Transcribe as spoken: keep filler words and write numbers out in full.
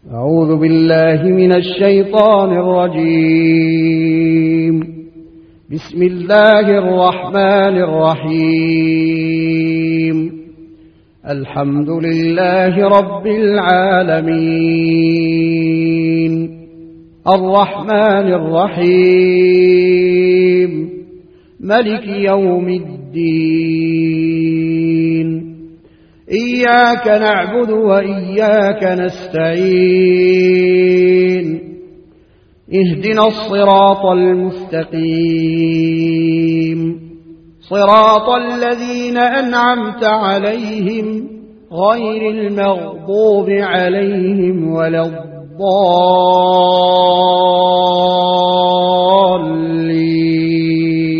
أعوذ بالله من الشيطان الرجيم. بسم الله الرحمن الرحيم. الحمد لله رب العالمين الرحمن الرحيم ملك يوم الدين. إياك نعبد وإياك نستعين. اهدنا الصراط المستقيم صراط الذين أنعمت عليهم غير المغضوب عليهم ولا الضالين.